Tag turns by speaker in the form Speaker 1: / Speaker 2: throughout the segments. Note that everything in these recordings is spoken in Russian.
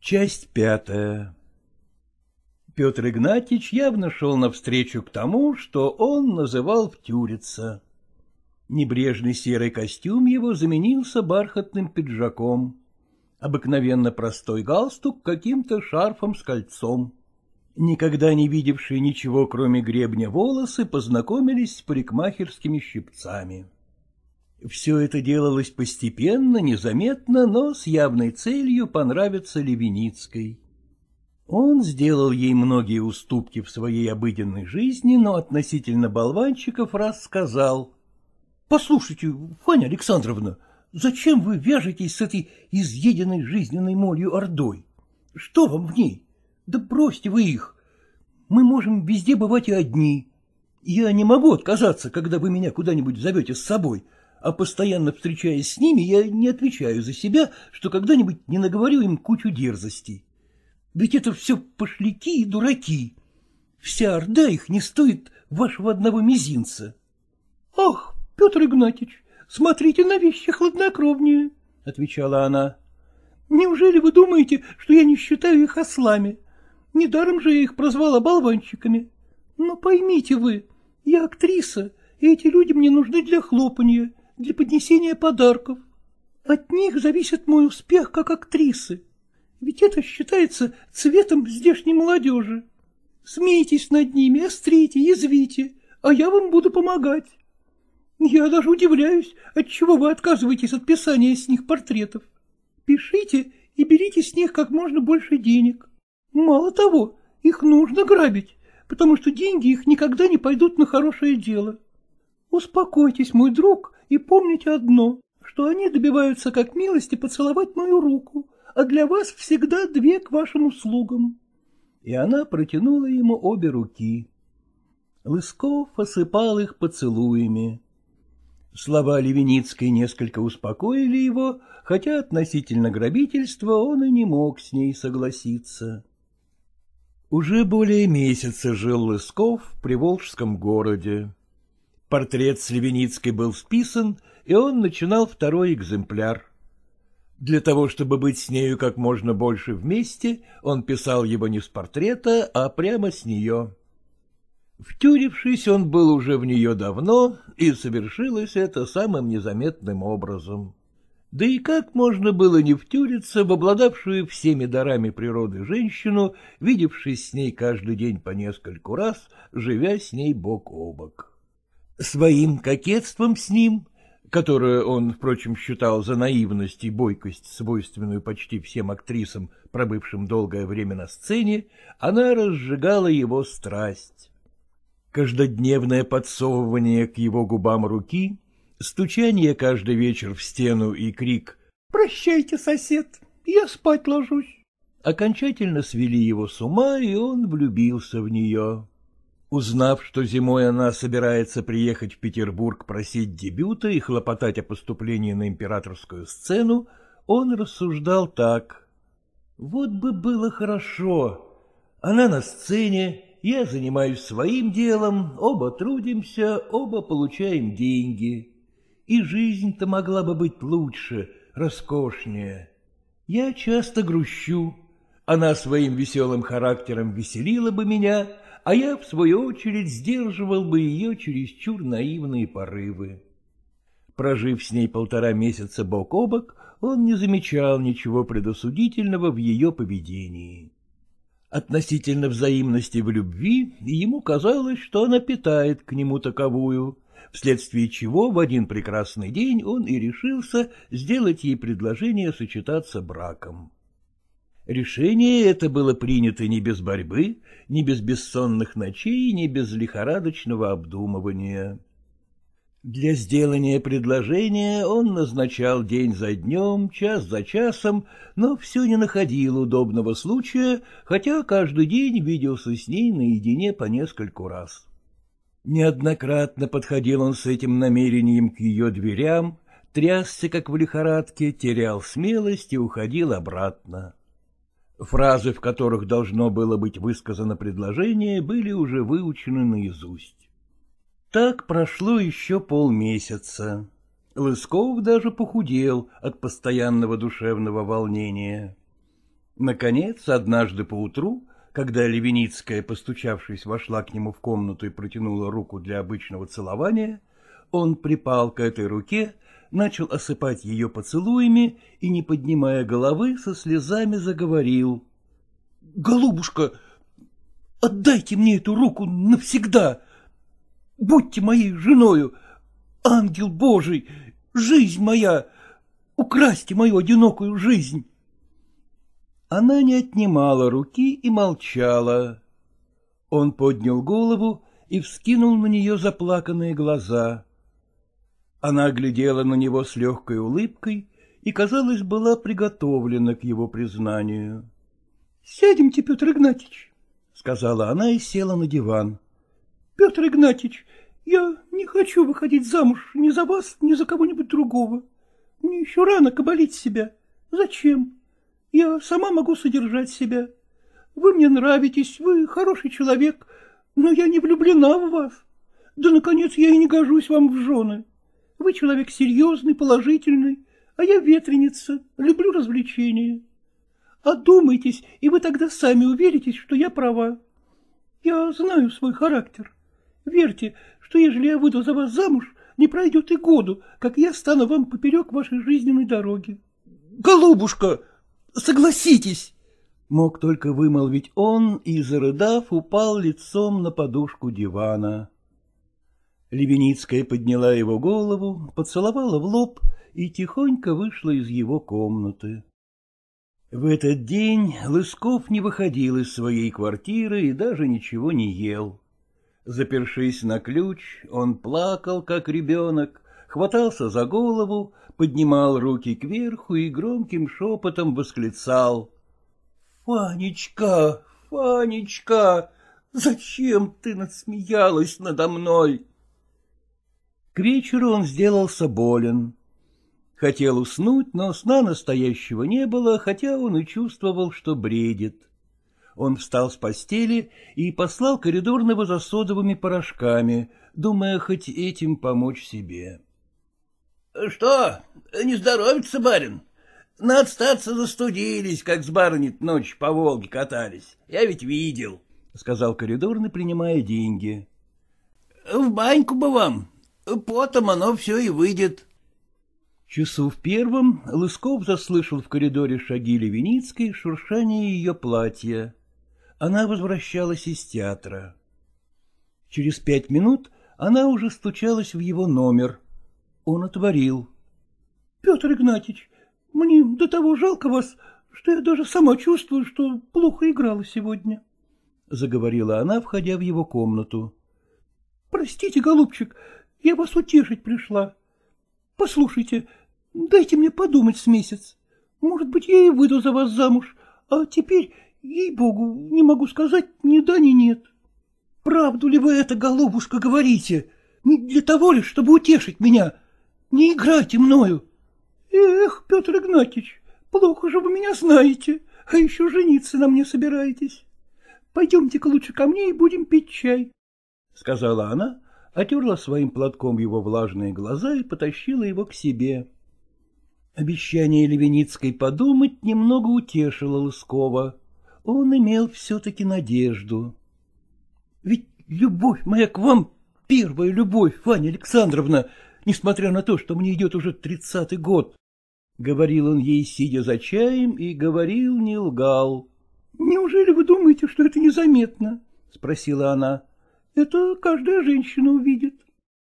Speaker 1: Часть пятая. Петр Игнатьич явно шел навстречу к тому, что он называл втюриться. Небрежный серый костюм его заменился бархатным пиджаком, обыкновенно простой галстук каким-то шарфом с кольцом. Никогда не видевшие ничего, кроме гребня, волосы познакомились с парикмахерскими щипцами. Все это делалось постепенно, незаметно, но с явной целью понравиться Левеницкой. Он сделал ей многие уступки в своей обыденной жизни, но относительно болванчиков раз сказал: — Послушайте, Фаня Александровна, зачем вы вяжетесь с этой изъеденной жизненной молью ордой? Что вам в ней? Да бросьте вы их. Мы можем везде бывать и одни. Я не могу отказаться, когда вы меня куда-нибудь зовете с собой, а постоянно встречаясь с ними, я не отвечаю за себя, что когда-нибудь не наговорю им кучу дерзостей. Ведь это все пошляки и дураки. Вся орда их не стоит вашего одного мизинца. — Ах, Петр Игнатьич, смотрите на вещи хладнокровнее, — отвечала она. — Неужели вы думаете, что я не считаю их ослами? Недаром же я их прозвала болванчиками. Но поймите вы, я актриса, и эти люди мне нужны для хлопанья, для поднесения подарков. От них зависит мой успех как актрисы. Ведь это считается цветом здешней молодежи. Смейтесь над ними, острите, язвите, а я вам буду помогать. Я даже удивляюсь, отчего вы отказываетесь от писания с них портретов. Пишите и берите с них как можно больше денег. Мало того, их нужно грабить, потому что деньги их никогда не пойдут на хорошее дело. Успокойтесь, мой друг, и помните одно, что они добиваются как милости поцеловать мою руку, а для вас всегда две к вашим услугам. И она протянула ему обе руки. Лысков осыпал их поцелуями. Слова Левеницкой несколько успокоили его, хотя относительно грабительства он и не мог с ней согласиться. Уже более месяца жил Лысков в приволжском городе. Портрет с Левеницкой был списан, и он начинал второй экземпляр. Для того, чтобы быть с нею как можно больше вместе, он писал его не с портрета, а прямо с нее. Втюрившись, он был уже в нее давно, и совершилось это самым незаметным образом. Да и как можно было не втюриться в обладавшую всеми дарами природы женщину, видевшись с ней каждый день по нескольку раз, живя с ней бок о бок? Своим кокетством с ним, которое он, впрочем, считал за наивность и бойкость, свойственную почти всем актрисам, пробывшим долгое время на сцене, она разжигала его страсть. Каждодневное подсовывание к его губам руки, стучание каждый вечер в стену и крик «Прощайте, сосед, я спать ложусь» окончательно свели его с ума, и он влюбился в нее. Узнав, что зимой она собирается приехать в Петербург просить дебюта и хлопотать о поступлении на императорскую сцену, он рассуждал так: «Вот бы было хорошо, она на сцене, я занимаюсь своим делом, оба трудимся, оба получаем деньги. И жизнь-то могла бы быть лучше, роскошнее. Я часто грущу, она своим веселым характером веселила бы меня, а я, в свою очередь, сдерживал бы ее чересчур наивные порывы». Прожив с ней 1,5 месяца бок о бок, он не замечал ничего предосудительного в ее поведении. Относительно взаимности в любви ему казалось, что она питает к нему таковую, вследствие чего в один прекрасный день он и решился сделать ей предложение сочетаться браком. Решение это было принято не без борьбы, не без бессонных ночей, не без лихорадочного обдумывания. Для сделания предложения он назначал день за днем, час за часом, но все не находил удобного случая, хотя каждый день виделся с ней наедине по нескольку раз. Неоднократно подходил он с этим намерением к ее дверям, трясся, как в лихорадке, терял смелость и уходил обратно. Фразы, в которых должно было быть высказано предложение, были уже выучены наизусть. Так прошло еще полмесяца. Лысков даже похудел от постоянного душевного волнения. Наконец, однажды поутру, когда Левеницкая, постучавшись, вошла к нему в комнату и протянула руку для обычного целования, он припал к этой руке, начал осыпать ее поцелуями и, не поднимая головы, со слезами заговорил. — Голубушка, отдайте мне эту руку навсегда! Будьте моей женою, ангел Божий, жизнь моя, украсьте мою одинокую жизнь. Она не отнимала руки и молчала. Он поднял голову и вскинул на нее заплаканные глаза. Она глядела на него с легкой улыбкой и, казалось, была приготовлена к его признанию. — Сядемте, Петр Игнатьич, — сказала она и села на диван. — Петр Игнатьич, я не хочу выходить замуж ни за вас, ни за кого-нибудь другого. Мне еще рано кабалить себя. Зачем? Я сама могу содержать себя. Вы мне нравитесь, вы хороший человек, но я не влюблена в вас. Да, наконец, я и не гожусь вам в жены. Вы человек серьезный, положительный, а я ветреница, люблю развлечения. Одумайтесь, и вы тогда сами уверитесь, что я права. Я знаю свой характер. Верьте, что ежели я выйду за вас замуж, не пройдет и году, как я стану вам поперек вашей жизненной дороги. — Голубушка, согласитесь! — мог только вымолвить он и, зарыдав, упал лицом на подушку дивана. Левеницкая подняла его голову, поцеловала в лоб и тихонько вышла из его комнаты. В этот день Лысков не выходил из своей квартиры и даже ничего не ел. Запершись на ключ, он плакал, как ребенок, хватался за голову, поднимал руки кверху и громким шепотом восклицал: — Фанечка, Фанечка, зачем ты насмеялась надо мной? К вечеру он сделался болен. Хотел уснуть, но сна настоящего не было, хотя он и чувствовал, что бредит. Он встал с постели и послал коридорного за содовыми порошками, думая хоть этим помочь себе. — Что, не здоровится, барин? На отстаться застудились, как с барыней ночь по Волге катались. Я ведь видел, — сказал коридорный, принимая деньги. — В баньку бы вам, потом оно все и выйдет. Часу в первом Лысков заслышал в коридоре шаги Левеницкой, шуршание ее платья. Она возвращалась из театра. Через 5 минут она уже стучалась в его номер. Он отворил. — Петр Игнатьич, мне до того жалко вас, что я даже сама чувствую, что плохо играла сегодня, — заговорила она, входя в его комнату. — Простите, голубчик, я вас утешить пришла. Послушайте, дайте мне подумать с месяц. Может быть, я и выйду за вас замуж, а теперь, ей-богу, не могу сказать ни да, ни нет. Правду ли вы это, голубушка, говорите? Не для того ли, чтобы утешить меня? Не играйте мною. Эх, Петр Игнатьич, плохо же вы меня знаете, а еще жениться на мне собираетесь. Пойдемте-ка лучше ко мне и будем пить чай, — сказала она, отерла своим платком его влажные глаза и потащила его к себе. Обещание Левеницкой подумать немного утешило Лыскова. Он имел все-таки надежду. — Ведь любовь моя к вам — первая любовь, Фаня Александровна, несмотря на то, что мне идет уже 30-й год, — говорил он ей, сидя за чаем, и говорил, не лгал. — Неужели вы думаете, что это незаметно? — спросила она. — Это каждая женщина увидит.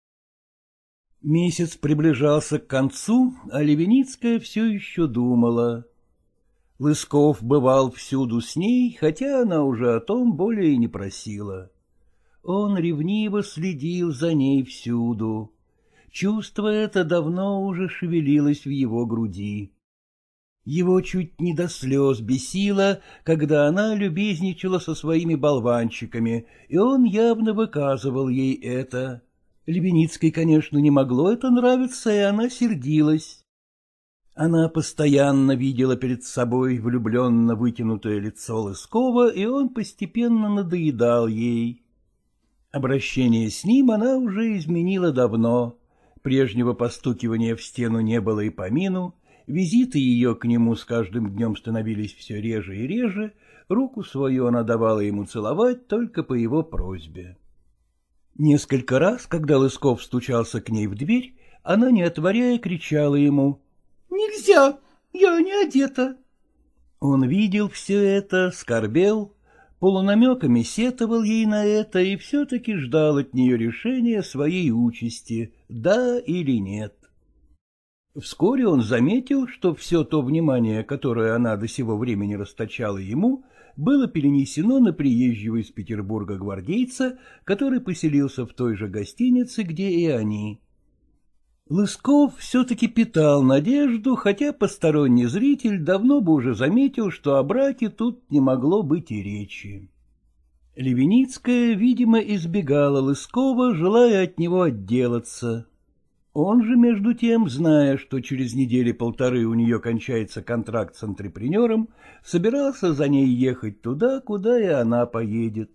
Speaker 1: Месяц приближался к концу, а Левеницкая все еще думала. Лысков бывал всюду с ней, хотя она уже о том более не просила. Он ревниво следил за ней всюду. Чувство это давно уже шевелилось в его груди. Его чуть не до слез бесило, когда она любезничала со своими болванчиками, и он явно выказывал ей это. Левеницкой, конечно, не могло это нравиться, и она сердилась. Она постоянно видела перед собой влюбленно вытянутое лицо Лыскова, и он постепенно надоедал ей. Обращение с ним она уже изменила давно. Прежнего постукивания в стену не было и помину, Визиты ее к нему с каждым днем становились все реже и реже, руку свою она давала ему целовать только по его просьбе. Несколько раз, когда Лысков стучался к ней в дверь, она, не отворяя, кричала ему: — Нельзя, я не одета. Он видел все это, скорбел, полунамеками сетовал ей на это и все-таки ждал от нее решения своей участи, да или нет. Вскоре он заметил, что все то внимание, которое она до сего времени расточала ему, было перенесено на приезжего из Петербурга гвардейца, который поселился в той же гостинице, где и они. Лысков все-таки питал надежду, хотя посторонний зритель давно бы уже заметил, что о браке тут не могло быть и речи. Левеницкая, видимо, избегала Лыскова, желая от него отделаться. Он же, между тем, зная, что через недели-полторы у нее кончается контракт с антрепренером, собирался за ней ехать туда, куда и она поедет.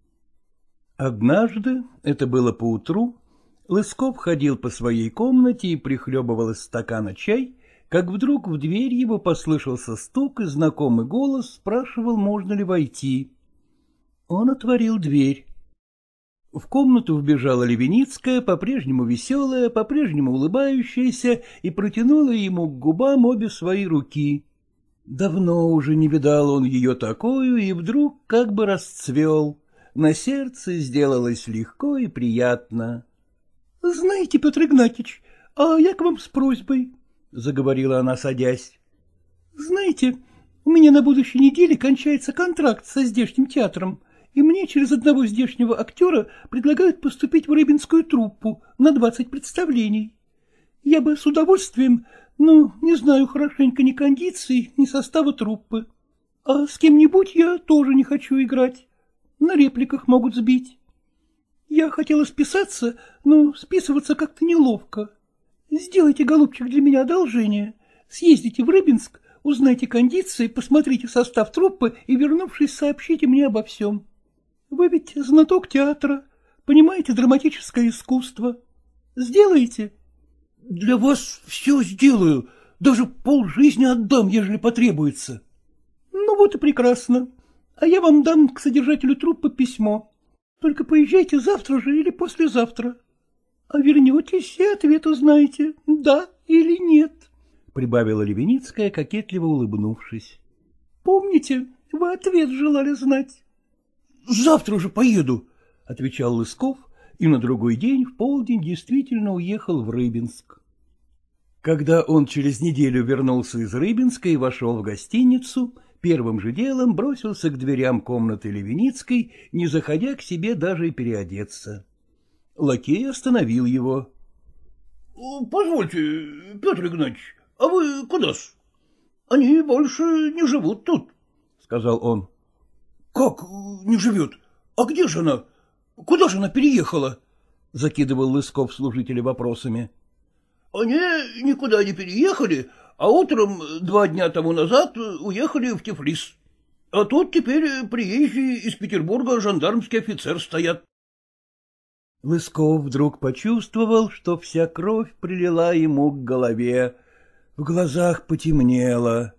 Speaker 1: Однажды, это было поутру, Лысков ходил по своей комнате и прихлебывал из стакана чай, как вдруг в дверь его послышался стук, и знакомый голос спрашивал, можно ли войти. Он отворил дверь. В комнату вбежала Левеницкая, по-прежнему веселая, по-прежнему улыбающаяся, и протянула ему к губам обе свои руки. Давно уже не видал он ее такою, и вдруг как бы расцвел. На сердце сделалось легко и приятно. — Знаете, Петр Игнатьич, а я к вам с просьбой, — заговорила она, садясь. — Знаете, у меня на будущей неделе кончается контракт со здешним театром, и мне через одного здешнего актера предлагают поступить в рыбинскую труппу на 20 представлений. Я бы с удовольствием, но не знаю хорошенько ни кондиций, ни состава труппы. А с кем-нибудь я тоже не хочу играть. На репликах могут сбить. Я хотела списаться, но списываться как-то неловко. Сделайте, голубчик, для меня одолжение. Съездите в Рыбинск, узнайте кондиции, посмотрите состав труппы и, вернувшись, сообщите мне обо всем. Вы ведь знаток театра, понимаете драматическое искусство. Сделаете? — Для вас все сделаю, даже полжизни отдам, ежели потребуется. — Ну вот и прекрасно. А я вам дам к содержателю труппы письмо. Только поезжайте завтра же или послезавтра. А вернетесь и ответ узнаете, да или нет, — прибавила Левеницкая, кокетливо улыбнувшись. — Помните, вы ответ желали знать. — Завтра же поеду, — отвечал Лысков, и на другой день в полдень действительно уехал в Рыбинск. Когда он через неделю вернулся из Рыбинска и вошел в гостиницу, первым же делом бросился к дверям комнаты Левеницкой, не заходя к себе даже и переодеться. Лакей остановил его. — Позвольте, Петр Игнатьевич, а вы куда-с? Они больше не живут тут, — сказал он. — Как не живет? А где же она? Куда же она переехала? — закидывал Лысков служителя вопросами. — Они никуда не переехали, а утром 2 дня тому назад уехали в Тифлис. А тут теперь приезжие из Петербурга жандармский офицер стоят. Лысков вдруг почувствовал, что вся кровь прилила ему к голове, в глазах потемнело.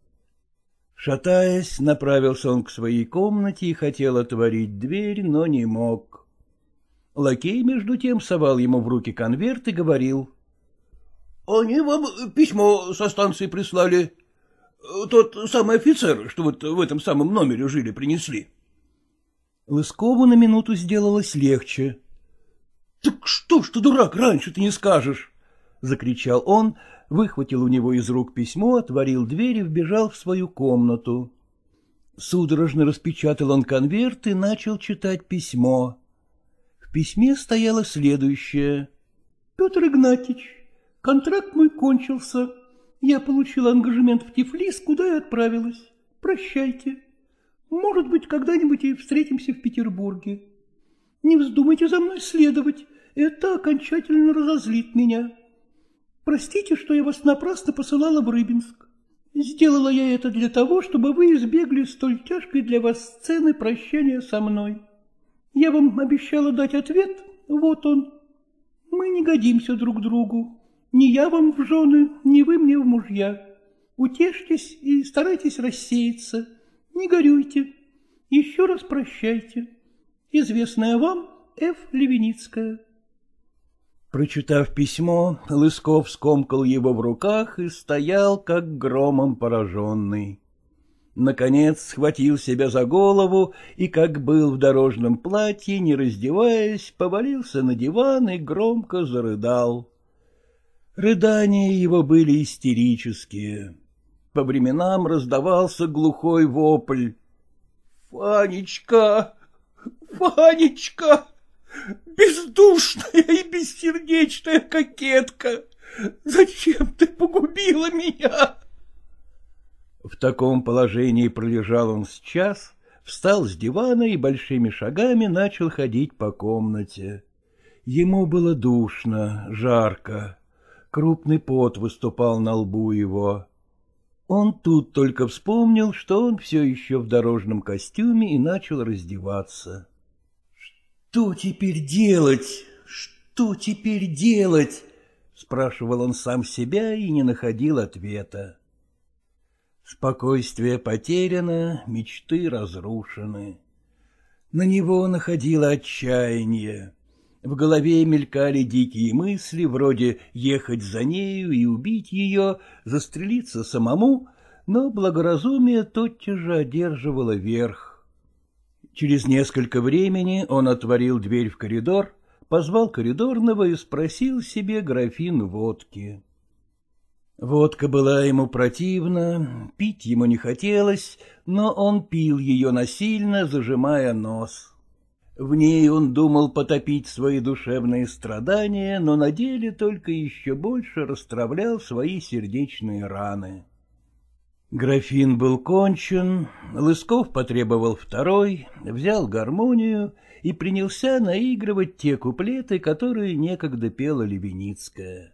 Speaker 1: Шатаясь, направился он к своей комнате и хотел отворить дверь, но не мог. Лакей, между тем, совал ему в руки конверт и говорил: — Они вам письмо со станции прислали. Тот самый офицер, что вот в этом самом номере жили, принесли. Лыскову на минуту сделалось легче. — Так что ж ты, дурак, раньше ты не скажешь? — закричал он, выхватил у него из рук письмо, отворил дверь и вбежал в свою комнату. Судорожно распечатал он конверт и начал читать письмо. В письме стояло следующее. — Петр Игнатьич, контракт мой кончился. Я получила ангажемент в Тифлис, куда и отправилась. Прощайте. Может быть, когда-нибудь и встретимся в Петербурге. Не вздумайте за мной следовать, это окончательно разозлит меня. Простите, что я вас напрасно посылала в Рыбинск. Сделала я это для того, чтобы вы избегли столь тяжкой для вас сцены прощания со мной. Я вам обещала дать ответ, вот он. Мы не годимся друг другу. Ни я вам в жены, ни вы мне в мужья. Утешьтесь и старайтесь рассеяться. Не горюйте. Еще раз прощайте. Известная вам Ф. Левеницкая. Прочитав письмо, Лысков скомкал его в руках и стоял, как громом пораженный. Наконец схватил себя за голову и, как был в дорожном платье, не раздеваясь, повалился на диван и громко зарыдал. Рыдания его были истерические. По временам раздавался глухой вопль. — Фанечка! Фанечка! Бездушная и бессердечная кокетка! Зачем ты погубила меня? В таком положении пролежал он с час, встал с дивана и большими шагами начал ходить по комнате. Ему было душно, жарко, крупный пот выступал на лбу его. Он тут только вспомнил, что он все еще в дорожном костюме, и начал раздеваться. Что теперь делать? Что теперь делать? — спрашивал он сам себя и не находил ответа. Спокойствие потеряно, мечты разрушены. На него находило отчаяние. В голове мелькали дикие мысли, вроде ехать за нею и убить ее, застрелиться самому, но благоразумие тотчас же одерживало верх. Через несколько времени он отворил дверь в коридор, позвал коридорного и спросил себе графин водки. Водка была ему противна, пить ему не хотелось, но он пил ее насильно, зажимая нос. В ней он думал потопить свои душевные страдания, но на деле только еще больше расстравлял свои сердечные раны. Графин был кончен, Лысков потребовал второй, взял гармонию и принялся наигрывать те куплеты, которые некогда пела Левеницкая.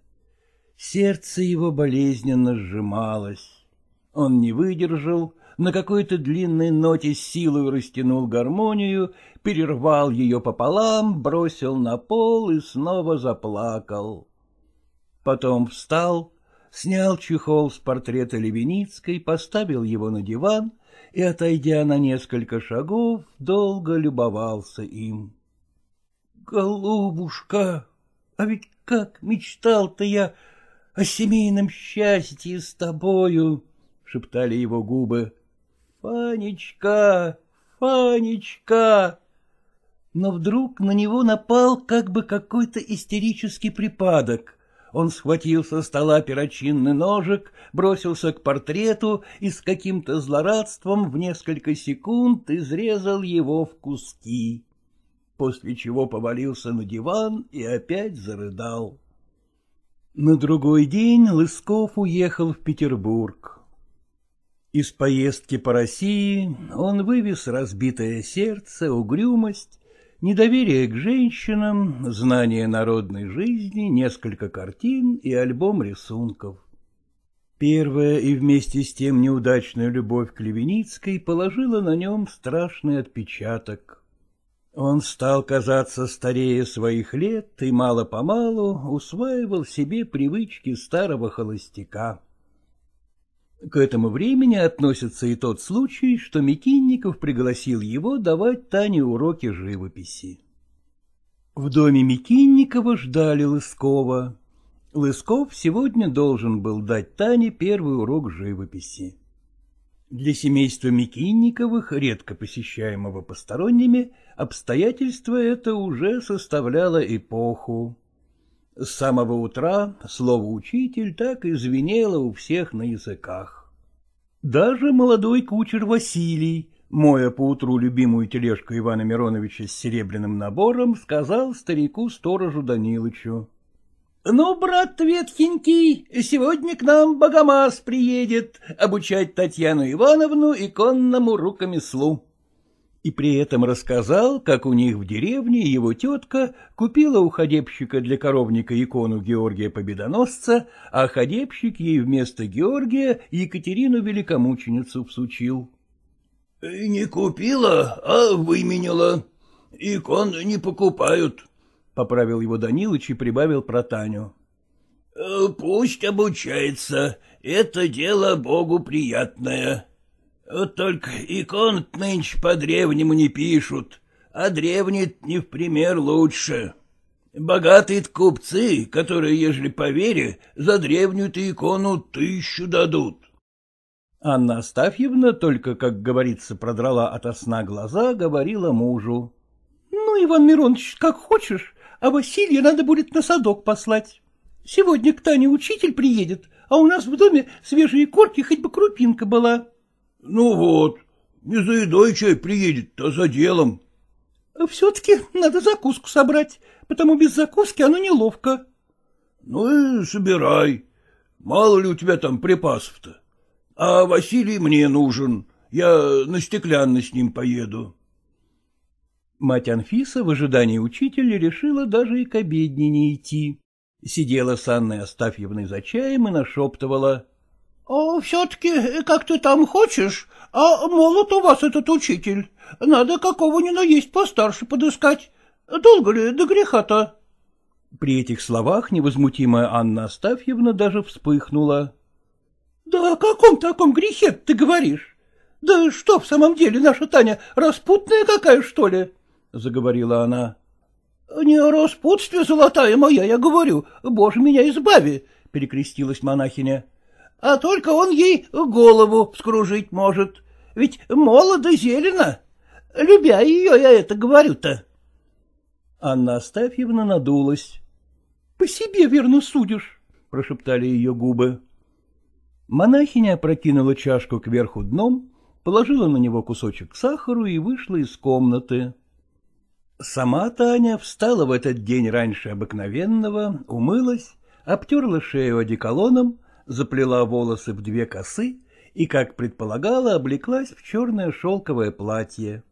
Speaker 1: Сердце его болезненно сжималось. Он не выдержал, на какой-то длинной ноте с силой растянул гармонию, перервал ее пополам, бросил на пол и снова заплакал. Потом встал, снял чехол с портрета Левеницкой, поставил его на диван и, отойдя на несколько шагов, долго любовался им. — Голубушка, а ведь как мечтал-то я о семейном счастье с тобою! — шептали его губы. — Фанечка, Фанечка! Но вдруг на него напал как бы какой-то истерический припадок. Он схватил со стола перочинный ножик, бросился к портрету и с каким-то злорадством в несколько секунд изрезал его в куски, после чего повалился на диван и опять зарыдал. На другой день Лысков уехал в Петербург. Из поездки по России он вывез разбитое сердце, угрюмость, недоверие к женщинам, знание народной жизни, несколько картин и альбом рисунков. Первая и вместе с тем неудачная любовь к Левеницкой положила на нем страшный отпечаток. Он стал казаться старее своих лет и мало-помалу усваивал себе привычки старого холостяка. К этому времени относится и тот случай, что Микинников пригласил его давать Тане уроки живописи. В доме Микинникова ждали Лыскова. Лысков сегодня должен был дать Тане первый урок живописи. Для семейства Микинниковых, редко посещаемого посторонними, обстоятельство это уже составляло эпоху. С самого утра слово «учитель» так и звенело у всех на языках. Даже молодой кучер Василий, моя поутру любимую тележку Ивана Мироновича с серебряным набором, сказал старику-сторожу Данилычу: — Ну, брат ветхенький, сегодня к нам Богомаз приедет обучать Татьяну Ивановну иконному рукомеслу. И при этом рассказал, как у них в деревне его тетка купила у ходебщика для коровника икону Георгия Победоносца, а ходебщик ей вместо Георгия Екатерину Великомученицу всучил. — Не купила, а выменила. Икон не покупают, — поправил его Данилыч и прибавил про Таню. — Пусть обучается, это дело Богу приятное. Вот только икон нынче по-древнему не пишут, а древние не в пример лучше. Богатые купцы, которые, ежели по вере, за древнюю-то икону 1000 дадут. Анна Астафьевна только, как говорится, продрала ото сна глаза, говорила мужу. — Ну, Иван Миронович, как хочешь, а Василия надо будет на садок послать. Сегодня к Тане учитель приедет, а у нас в доме свежие корки, хоть бы крупинка была. — Ну вот, не за едой чай приедет, а за делом. — Все-таки надо закуску собрать, потому без закуски оно неловко. — Ну и собирай. Мало ли у тебя там припасов-то. А Василий мне нужен, я на стеклянный с ним поеду. Мать Анфиса в ожидании учителя решила даже и к обедне не идти. Сидела с Анной Астафьевной за чаем и нашептывала. — Все-таки, как ты там хочешь, а молод у вас этот учитель. Надо какого ни на есть постарше подыскать. Долго ли до греха-то? При этих словах невозмутимая Анна Астафьевна даже вспыхнула. — Да о каком таком грехе ты говоришь? Да что в самом деле наша Таня, распутная какая, что ли? — заговорила она. — Не о распутстве, золотая моя, я говорю, Боже меня избави, — перекрестилась монахиня. — А только он ей голову вскружить может, ведь молодо зелено. Любя ее, я это говорю-то. Анна Астафьевна надулась. — По себе верно судишь, — прошептали ее губы. Монахиня опрокинула чашку кверху дном, положила на него кусочек сахару и вышла из комнаты. Сама Таня встала в этот день раньше обыкновенного, умылась, обтерла шею одеколоном, заплела волосы в 2 косы и, как предполагала, облеклась в черное шелковое платье.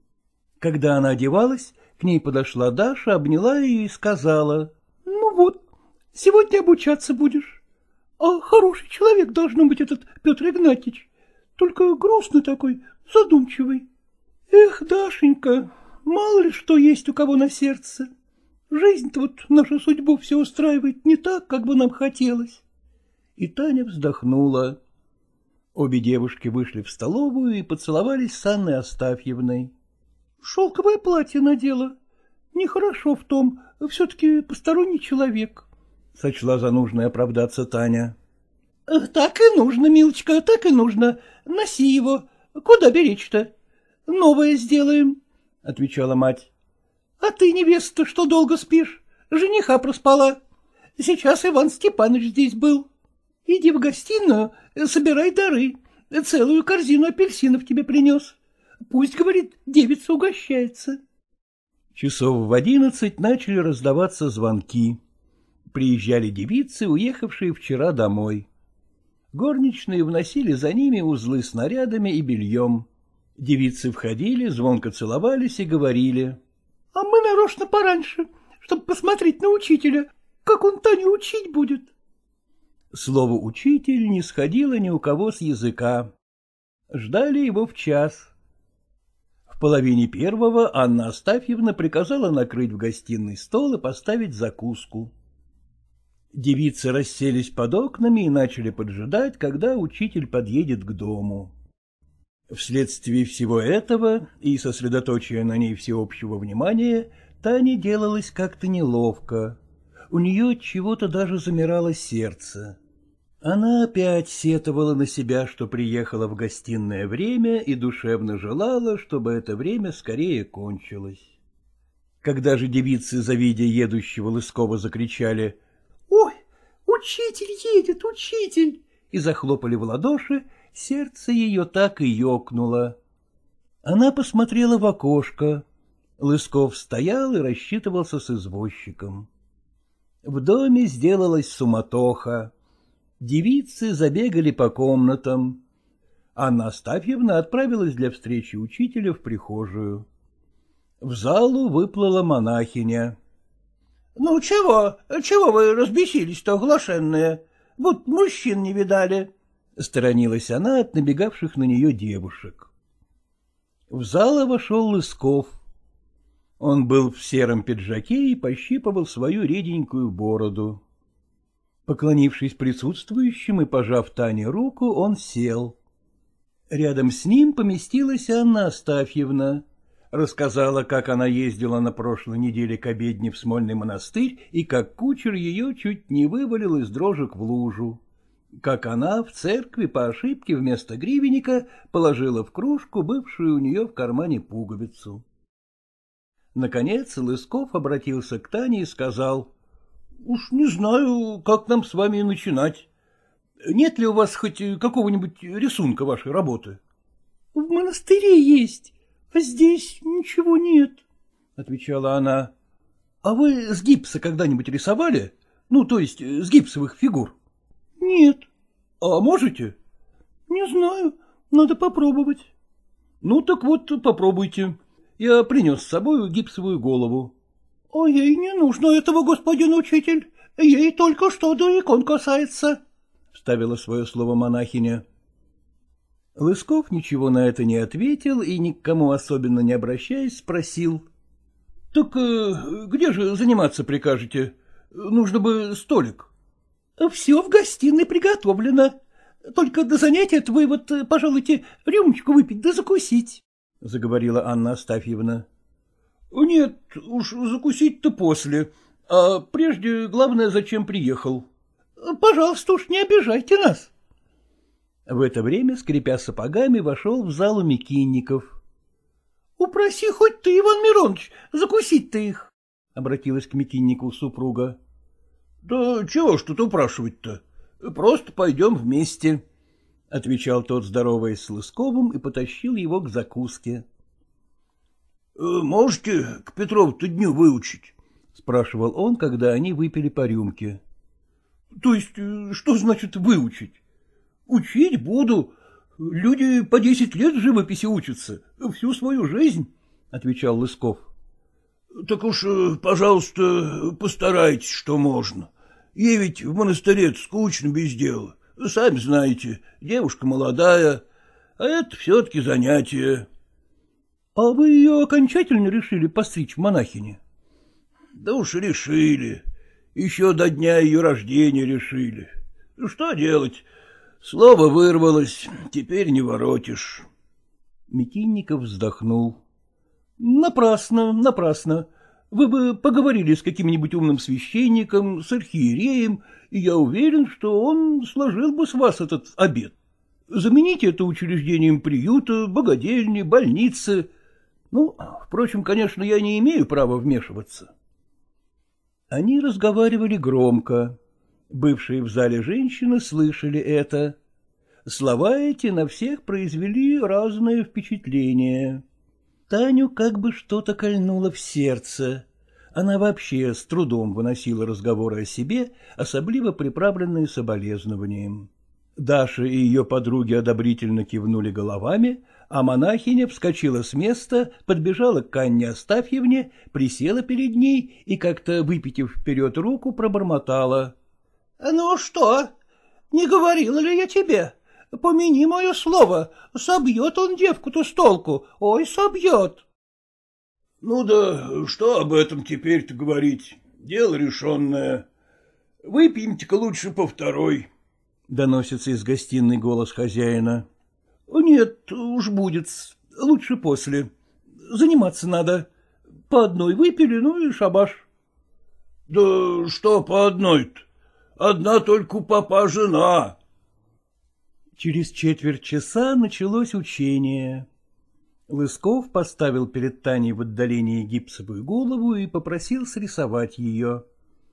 Speaker 1: Когда она одевалась, к ней подошла Даша, обняла ее и сказала: — Ну вот, сегодня обучаться будешь. А хороший человек должен быть этот Петр Игнатьич, только грустный такой, задумчивый. Эх, Дашенька, мало ли что есть у кого на сердце. Жизнь-то вот нашу судьбу все устраивает не так, как бы нам хотелось. И Таня вздохнула. Обе девушки вышли в столовую и поцеловались с Анной Астафьевной. — Шелковое платье надела. Нехорошо в том, все-таки посторонний человек, — сочла за нужное оправдаться Таня. — Так и нужно, милочка, так и нужно. Носи его. Куда беречь-то? Новое сделаем, — отвечала мать. — А ты, невеста, что долго спишь? Жениха проспала. Сейчас Иван Степанович здесь был. Иди в гостиную, собирай дары. Целую корзину апельсинов тебе принес. Пусть, говорит, девица угощается. Часов в 11 начали раздаваться звонки. Приезжали девицы, уехавшие вчера домой. Горничные вносили за ними узлы с нарядами и бельем. Девицы входили, звонко целовались и говорили: — А мы нарочно пораньше, чтобы посмотреть на учителя, как он Таню учить будет. Слово «учитель» не сходило ни у кого с языка. Ждали его в час. В 12:30 Анна Астафьевна приказала накрыть в гостиной стол и поставить закуску. Девицы расселись под окнами и начали поджидать, когда учитель подъедет к дому. Вследствие всего этого и сосредоточия на ней всеобщего внимания Тане делалось как-то неловко. У нее от чего-то даже замирало сердце. Она опять сетовала на себя, что приехала в гостиное время, и душевно желала, чтобы это время скорее кончилось. Когда же девицы, завидя едущего Лыскова, закричали: — Ой, учитель едет, учитель! И захлопали в ладоши, сердце ее так и ёкнуло. Она посмотрела в окошко. Лысков стоял и рассчитывался с извозчиком. В доме сделалась суматоха. Девицы забегали по комнатам. Анна Астафьевна отправилась для встречи учителя в прихожую. В залу выплыла монахиня. — Ну, чего вы разбесились-то, оглашенные? Будто мужчин не видали. Сторонилась она от набегавших на нее девушек. В зал вошел Лысков. Он был в сером пиджаке и пощипывал свою реденькую бороду. Поклонившись присутствующим и пожав Тане руку, он сел. Рядом с ним поместилась Анна Астафьевна. Рассказала, как она ездила на прошлой неделе к обедне в Смольный монастырь и как кучер ее чуть не вывалил из дрожек в лужу. Как она в церкви по ошибке вместо гривенника положила в кружку бывшую у нее в кармане пуговицу. Наконец Лысков обратился к Тане и сказал: — Уж не знаю, как нам с вами начинать. Нет ли у вас хоть какого-нибудь рисунка вашей работы? — В монастыре есть, а здесь ничего нет, — отвечала она. — А вы с гипса когда-нибудь рисовали? Ну, то есть с гипсовых фигур? — Нет. — А можете? — Не знаю, надо попробовать. — Ну, так вот, попробуйте. Я принес с собой гипсовую голову. — А ей не нужно этого, господин учитель. Ей только что до икон касается, — вставила свое слово монахиня. Лысков ничего на это не ответил и, ни к кому особенно не обращаясь, спросил: — Так где же заниматься прикажете? Нужно бы столик. — Все в гостиной приготовлено. Только до занятия вы вот пожалуйте рюмочку выпить да закусить, — заговорила Анна Астафьевна. — Нет, уж закусить-то после, а прежде главное, зачем приехал. — Пожалуйста, уж не обижайте нас. В это время, скрипя сапогами, вошел в залу Микинников. — Упроси хоть ты, Иван Миронович, закусить-то их, — обратилась к Микинникову супруга. — Да чего ж тут упрашивать-то? Просто пойдем вместе, — отвечал тот, здороваясь с Лысковым, и потащил его к закуске. — Можете к Петрову-то дню выучить? — спрашивал он, когда они выпили по рюмке. — То есть что значит выучить? — Учить буду. Люди по 10 лет живописи учатся, всю свою жизнь, — отвечал Лысков. — Так уж, пожалуйста, постарайтесь, что можно. Ей ведь в монастыре скучно без дела. Сами знаете, девушка молодая, а это все-таки занятие. — А вы ее окончательно решили постричь в монахини? — Да уж решили. Еще до дня ее рождения решили. Что делать? Слово вырвалось, теперь не воротишь. Микинников вздохнул. — Напрасно, напрасно. Вы бы поговорили с каким-нибудь умным священником, с архиереем, и я уверен, что он сложил бы с вас этот обет. Замените это учреждением приюта, богадельни, больницы. Ну, впрочем, конечно, я не имею права вмешиваться. Они разговаривали громко. Бывшие в зале женщины слышали это. Слова эти на всех произвели разное впечатление. Таню как бы что-то кольнуло в сердце. Она вообще с трудом выносила разговоры о себе, особливо приправленные соболезнованием. Даша и ее подруги одобрительно кивнули головами, а монахиня вскочила с места, подбежала к Анне Астафьевне, присела перед ней и, как-то выпитив вперед руку, пробормотала: — Ну что, не говорила ли я тебе? Помяни мое слово, собьет он девку-то с толку, ой, собьет. — Ну да что об этом теперь-то говорить, дело решенное. Выпьемте-ка лучше по второй, — доносится из гостиной голос хозяина. — Нет, уж будет, лучше после. Заниматься надо. По одной выпили, ну и шабаш. — Да что по одной-то? Одна только у папа жена. Через четверть часа началось учение. Лысков поставил перед Таней в отдалении гипсовую голову и попросил срисовать ее.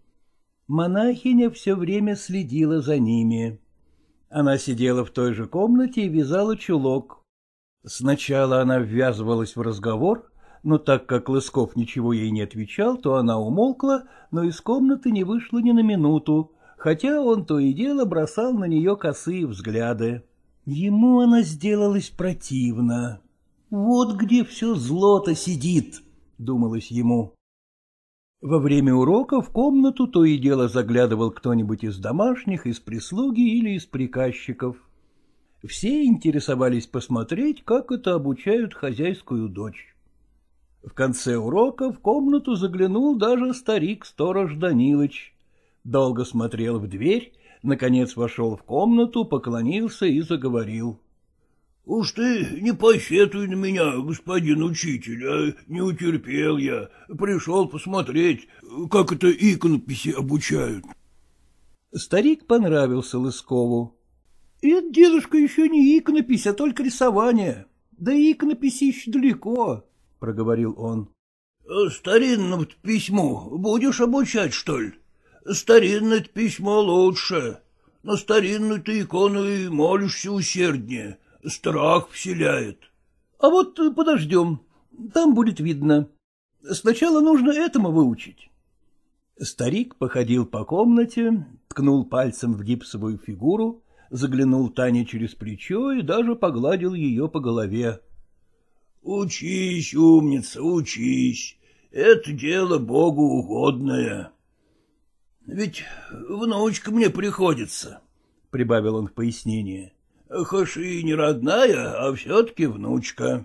Speaker 1: Монахиня все время следила за ними. Она сидела в той же комнате и вязала чулок. Сначала она ввязывалась в разговор, но так как Лысков ничего ей не отвечал, то она умолкла, но из комнаты не вышла ни на минуту, хотя он то и дело бросал на нее косые взгляды. Ему она сделалась противна. Вот где все зло-то сидит, — думалось ему. Во время урока в комнату то и дело заглядывал кто-нибудь из домашних, из прислуги или из приказчиков. Все интересовались посмотреть, как это обучают хозяйскую дочь. В конце урока в комнату заглянул даже старик-сторож Данилыч. долго смотрел в дверь, наконец вошел в комнату, поклонился и заговорил. — Уж ты не посетуй на меня, господин учитель, а не утерпел я, пришел посмотреть, как это иконописи обучают. Старик понравился Лыскову. — Это, дедушка, еще не иконопись, а только рисование. Да иконописи еще далеко, — проговорил он. — Старинному письму будешь обучать, что ли? Старинное письмо лучше. На старинную-то икону и молишься усерднее. Страх вселяет. — А вот подождем, там будет видно. Сначала нужно этому выучить. Старик походил по комнате, ткнул пальцем в гипсовую фигуру, заглянул Тане через плечо и даже погладил ее по голове. — Учись, умница, учись. Это дело Богу угодное. — Ведь внучка мне приходится, — прибавил он в пояснение. — Хоть и не родная, а все-таки внучка.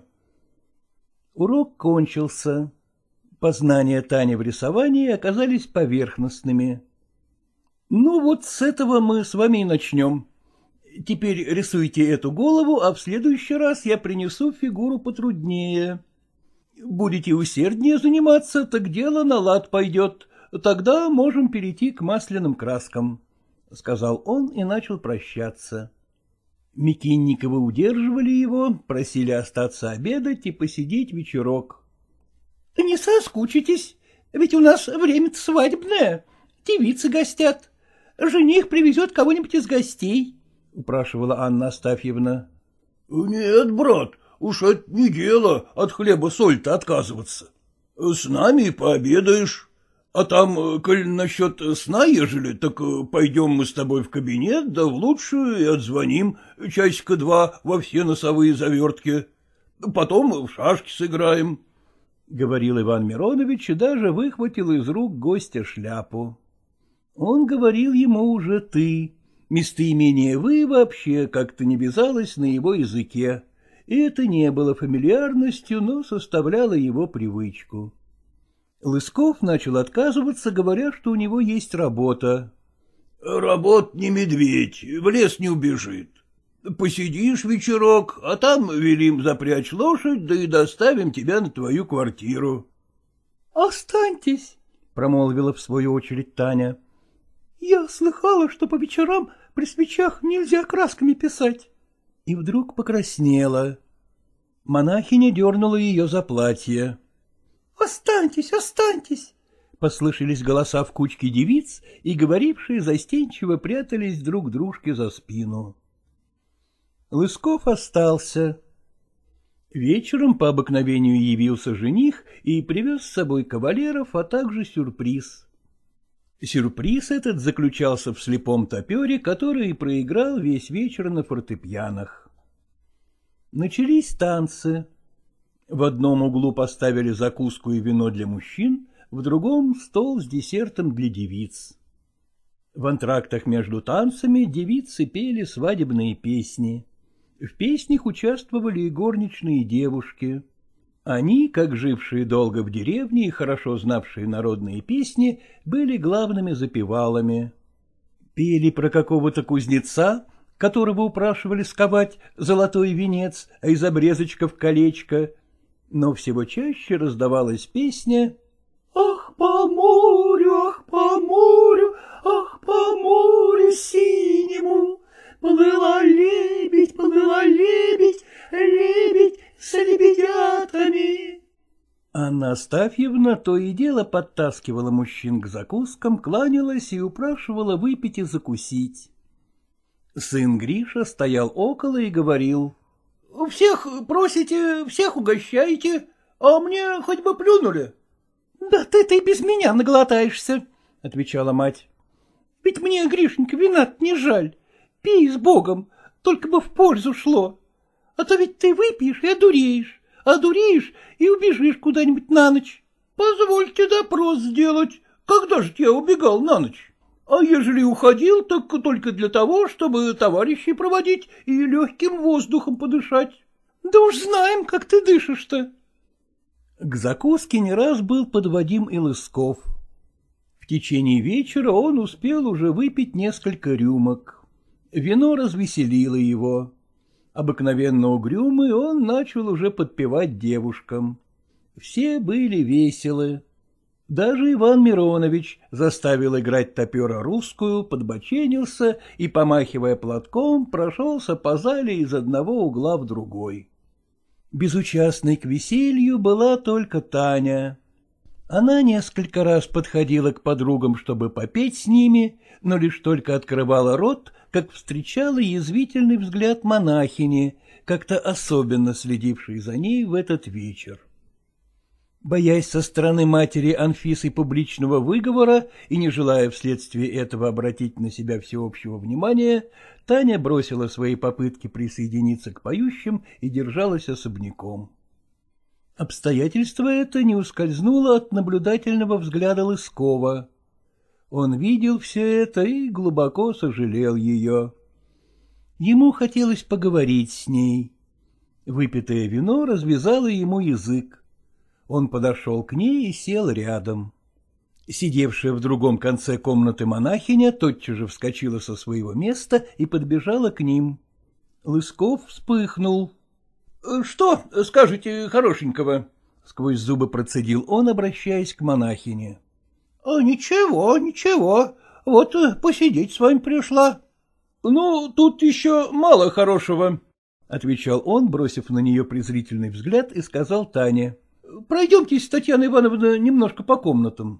Speaker 1: Урок кончился. Познания Тани в рисовании оказались поверхностными. — Ну вот с этого мы с вами и начнем. Теперь рисуйте эту голову, а в следующий раз я принесу фигуру потруднее. Будете усерднее заниматься, так дело на лад пойдет. Тогда можем перейти к масляным краскам, — сказал он и начал прощаться. Микинниковы удерживали его, просили остаться обедать и посидеть вечерок. — Не соскучитесь, ведь у нас время-то свадебное, девицы гостят. Жених привезет кого-нибудь из гостей, — упрашивала Анна Астафьевна. — Нет, брат, уж это не дело от хлеба-соль-то отказываться. С нами и пообедаешь. А там, коль насчет сна ежели, так пойдем мы с тобой в кабинет, да в лучшую и отзвоним часика два во все носовые завертки. Потом в шашки сыграем, — говорил Иван Миронович и даже выхватил из рук гостя шляпу. Он говорил ему уже «ты». Местоимение «вы» вообще как-то не вязалось на его языке, и это не было фамильярностью, но составляло его привычку. Лысков начал отказываться, говоря, что у него есть работа. — Работа не медведь, в лес не убежит. Посидишь вечерок, а там велим запрячь лошадь, да и доставим тебя на твою квартиру. — Останьтесь, — промолвила в свою очередь Таня. — Я слыхала, что по вечерам при свечах нельзя красками писать. И вдруг покраснела. Монахиня дернула ее за платье. — Останьтесь, останьтесь! — послышались голоса в кучке девиц, и говорившие застенчиво прятались друг дружке за спину. Лысков остался. Вечером по обыкновению явился жених и привез с собой кавалеров, а также сюрприз. Сюрприз этот заключался в слепом топере, который проиграл весь вечер на фортепианах. Начались танцы. В одном углу поставили закуску и вино для мужчин, в другом — стол с десертом для девиц. В антрактах между танцами девицы пели свадебные песни. В песнях участвовали и горничные девушки. Они, как жившие долго в деревне и хорошо знавшие народные песни, были главными запевалами. Пели про какого-то кузнеца, которого упрашивали сковать золотой венец, а из обрезочков колечко. Но всего чаще раздавалась песня «Ах, по морю, ах, по морю, ах, по морю синему, плыла лебедь, лебедь с лебедятами». Анна Астафьевна то и дело подтаскивала мужчин к закускам, кланялась и упрашивала выпить и закусить. Сын Гриша стоял около и говорил: — Всех просите, всех угощаете, а мне хоть бы плюнули. — Да ты и без меня наглотаешься, — отвечала мать. — Ведь мне, Гришенька, вина не жаль. Пей с Богом, только бы в пользу шло. А то ведь ты выпьешь и одуреешь и убежишь куда-нибудь на ночь. Позвольте допрос сделать. Когда же я убегал на ночь? А ежели уходил, так только для того, чтобы товарищей проводить и легким воздухом подышать. Да уж знаем, как ты дышишь-то. К закуске не раз был подводим и Лысков. В В течение вечера он успел уже выпить несколько рюмок. Вино развеселило его. Обыкновенно угрюмый, он начал уже подпевать девушкам. Все были веселы. Даже Иван Миронович заставил играть топера русскую, подбоченился и, помахивая платком, прошелся по зале из одного угла в другой. Безучастной к веселью была только Таня. Она несколько раз подходила к подругам, чтобы попеть с ними, но лишь только открывала рот, как встречала язвительный взгляд монахини, как-то особенно следившей за ней в этот вечер. Боясь со стороны матери Анфисы публичного выговора и не желая вследствие этого обратить на себя всеобщего внимания, Таня бросила свои попытки присоединиться к поющим и держалась особняком. Обстоятельство это не ускользнуло от наблюдательного взгляда Лыскова. Он видел все это и глубоко сожалел ее. Ему хотелось поговорить с ней. Выпитое вино развязало ему язык. Он подошел к ней и сел рядом. Сидевшая в другом конце комнаты монахиня тотчас же вскочила со своего места и подбежала к ним. Лысков вспыхнул. — Что скажете хорошенького? — сквозь зубы процедил он, обращаясь к монахине. — Ничего, ничего. Вот посидеть с вами пришла. — Ну, тут еще мало хорошего, — отвечал он, бросив на нее презрительный взгляд, и сказал Тане. — Пройдемтесь, Татьяна Ивановна, немножко по комнатам.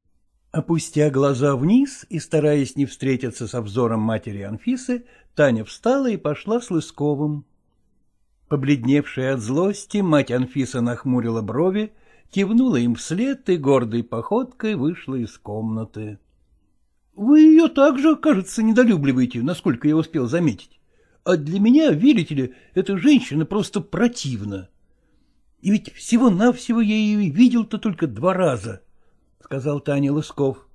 Speaker 1: Опустя глаза вниз и стараясь не встретиться со взором матери Анфисы, Таня встала и пошла с Лысковым. Побледневшая от злости, мать Анфиса нахмурила брови, кивнула им вслед и гордой походкой вышла из комнаты. — Вы ее также, кажется, недолюбливаете, насколько я успел заметить. А для меня, верите ли, эта женщина просто противна. И ведь всего-навсего я ее видел-то только 2 раза, — сказал Таня Лысков.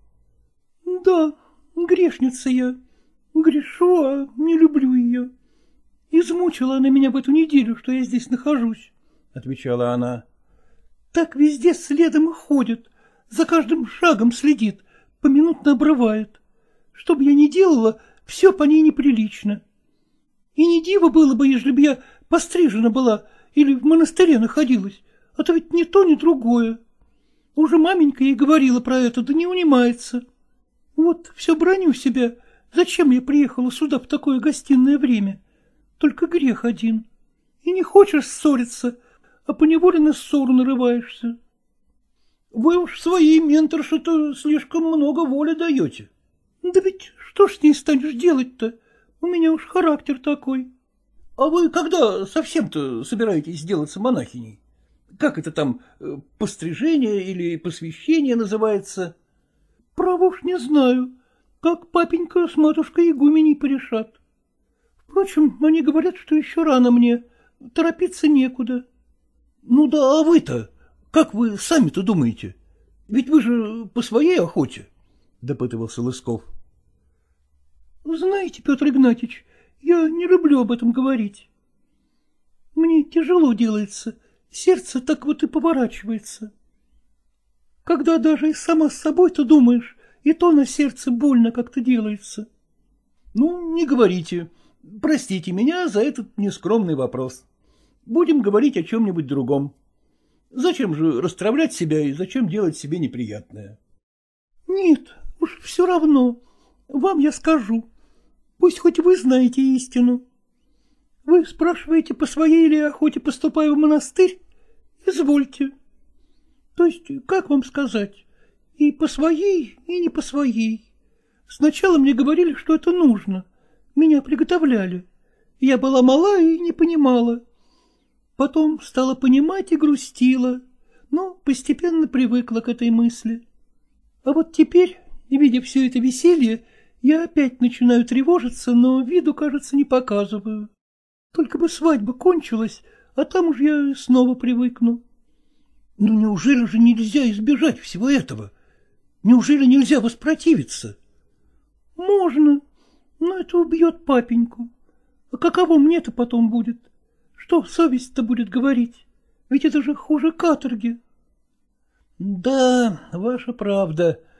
Speaker 1: — Да, грешница я. Грешу, а не люблю ее. Измучила она меня в эту неделю, что я здесь нахожусь, — отвечала она. Так везде следом и ходит, за каждым шагом следит, поминутно обрывает. Что бы я ни делала, все по ней неприлично. И не диво было бы, ежели бы я пострижена была или в монастыре находилась, а то ведь ни то, ни другое. Уже маменька ей говорила про это, да не унимается. Вот все браню себя, зачем я приехала сюда в такое гостинное время. Только грех один. И не хочешь ссориться, а поневоле на ссору нарываешься. Вы уж своей менторше-то слишком много воли даете. Да ведь что ж с ней станешь делать-то? У меня уж характер такой. А вы когда совсем-то собираетесь сделаться монахиней? Как это там, пострижение или посвящение называется? Право уж не знаю, как папенька с матушкой игуменей порешат. Впрочем, они говорят, что еще рано мне, торопиться некуда. Ну да, а вы-то, как вы сами-то думаете? Ведь вы же по своей охоте, — допытывался Лысков. Знаете, Петр Игнатьич, я не люблю об этом говорить. Мне тяжело делается, сердце так вот и поворачивается. Когда даже и сама с собой-то думаешь, и то на сердце больно как-то делается. Ну, не говорите. Простите меня за этот нескромный вопрос. Будем говорить о чем-нибудь другом. Зачем же расстраивать себя и зачем делать себе неприятное? Нет, уж все равно. Вам я скажу. Пусть хоть вы знаете истину. Вы спрашиваете, по своей ли охоте поступаю в монастырь? Извольте. То есть, как вам сказать, и по своей, и не по своей. Сначала мне говорили, что это нужно. Меня приготовляли. Я была мала и не понимала. Потом стала понимать и грустила, но постепенно привыкла к этой мысли. А вот теперь, видя все это веселье, я опять начинаю тревожиться, но виду, кажется, не показываю. Только бы свадьба кончилась, а там уж я снова привыкну. Ну неужели же нельзя избежать всего этого? Неужели нельзя воспротивиться? Можно, но это убьет папеньку. А каково мне-то потом будет? Что совесть-то будет говорить? Ведь это же хуже каторги. Да, ваша правда.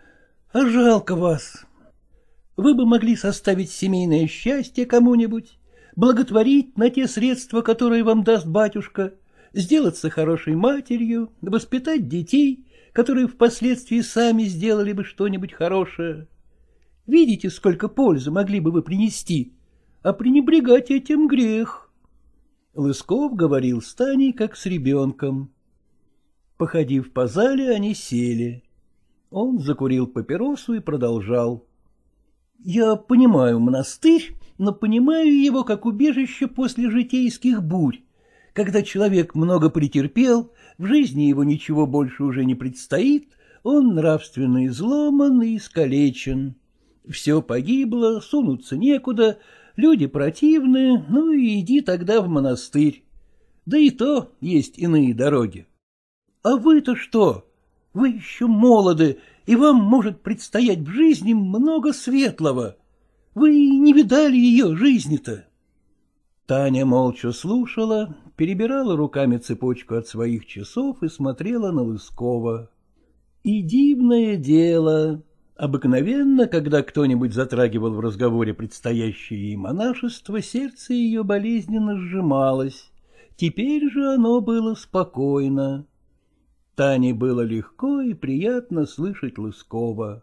Speaker 1: А жалко вас. Вы бы могли составить семейное счастье кому-нибудь, благотворить на те средства, которые вам даст батюшка, сделаться хорошей матерью, воспитать детей, которые впоследствии сами сделали бы что-нибудь хорошее. Видите, сколько пользы могли бы вы принести, а пренебрегать этим грех. Лысков говорил с Таней, как с ребенком. Походив по зале, они сели. Он закурил папиросу и продолжал. Я понимаю монастырь, но понимаю его как убежище после житейских бурь, когда человек много претерпел, в жизни его ничего больше уже не предстоит, он нравственно изломан и искалечен. Все погибло, сунуться некуда, люди противны, ну и иди тогда в монастырь. Да и то есть иные дороги. А вы-то что? Вы еще молоды, и вам может предстоять в жизни много светлого. Вы не видали ее жизни-то. Таня молча слушала, перебирала руками цепочку от своих часов и смотрела на Лыскова. И дивное дело. Обыкновенно, когда кто-нибудь затрагивал в разговоре предстоящее ей монашество, сердце ее болезненно сжималось. Теперь же оно было спокойно. Тане было легко и приятно слышать Лыскова.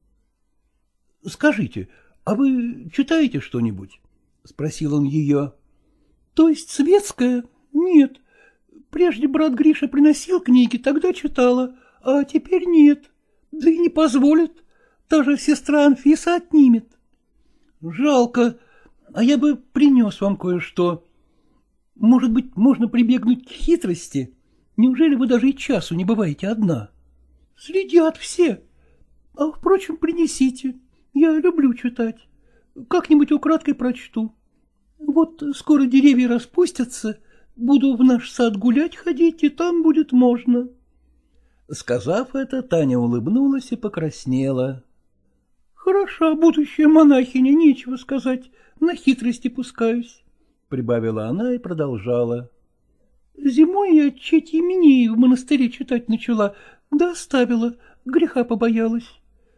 Speaker 1: — Скажите, а вы читаете что-нибудь? — спросил он ее. — То есть светское? Нет. Прежде брат Гриша приносил книги, тогда читала, а теперь нет. Да и не позволит. Даже сестра Анфиса отнимет. — Жалко, а я бы принес вам кое-что. Может быть, можно прибегнуть к хитрости? Неужели вы даже и часу не бываете одна? — Следят все. А, впрочем, принесите. Я люблю читать. Как-нибудь украдкой прочту. Вот скоро деревья распустятся, буду в наш сад гулять ходить, и там будет можно. Сказав это, Таня улыбнулась и покраснела. — Хороша будущая монахиня, нечего сказать, на хитрости пускаюсь, — прибавила она и продолжала. Зимой я честь Еменеи в монастыре читать начала, да оставила, греха побоялась.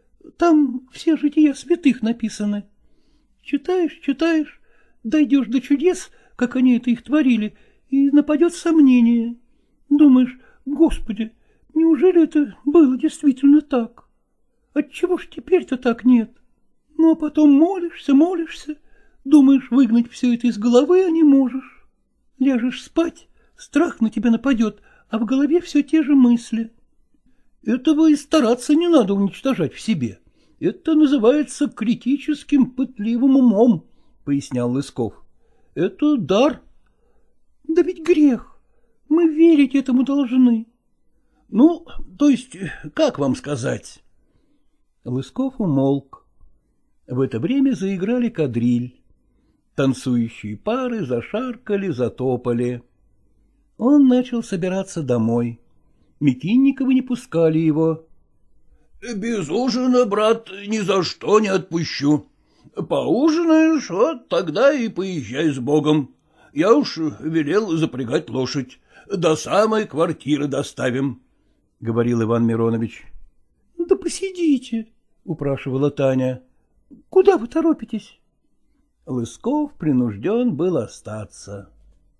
Speaker 1: Там все жития святых написаны. Читаешь, читаешь, дойдешь до чудес, как они это их творили, и нападет сомнение. Думаешь, Господи, неужели это было действительно так? Отчего ж теперь-то так нет? Ну, а потом молишься, молишься, думаешь выгнать все это из головы, а не можешь. Ляжешь спать, страх на тебя нападет, а в голове все те же мысли. Этого и стараться не надо уничтожать в себе. Это называется критическим пытливым умом, — пояснял Лысков. Это дар. Да ведь грех. Мы верить этому должны. Ну, то есть, как вам сказать? Лысков умолк. В это время заиграли кадриль. Танцующие пары зашаркали, затопали. Он начал собираться домой. Микинниковы не пускали его. — Без ужина, брат, ни за что не отпущу. Поужинаешь, вот тогда и поезжай с Богом. Я уж велел запрягать лошадь. До самой квартиры доставим, — говорил Иван Миронович. — Да посидите, — упрашивала Таня. — Куда вы торопитесь? Лысков принужден был остаться.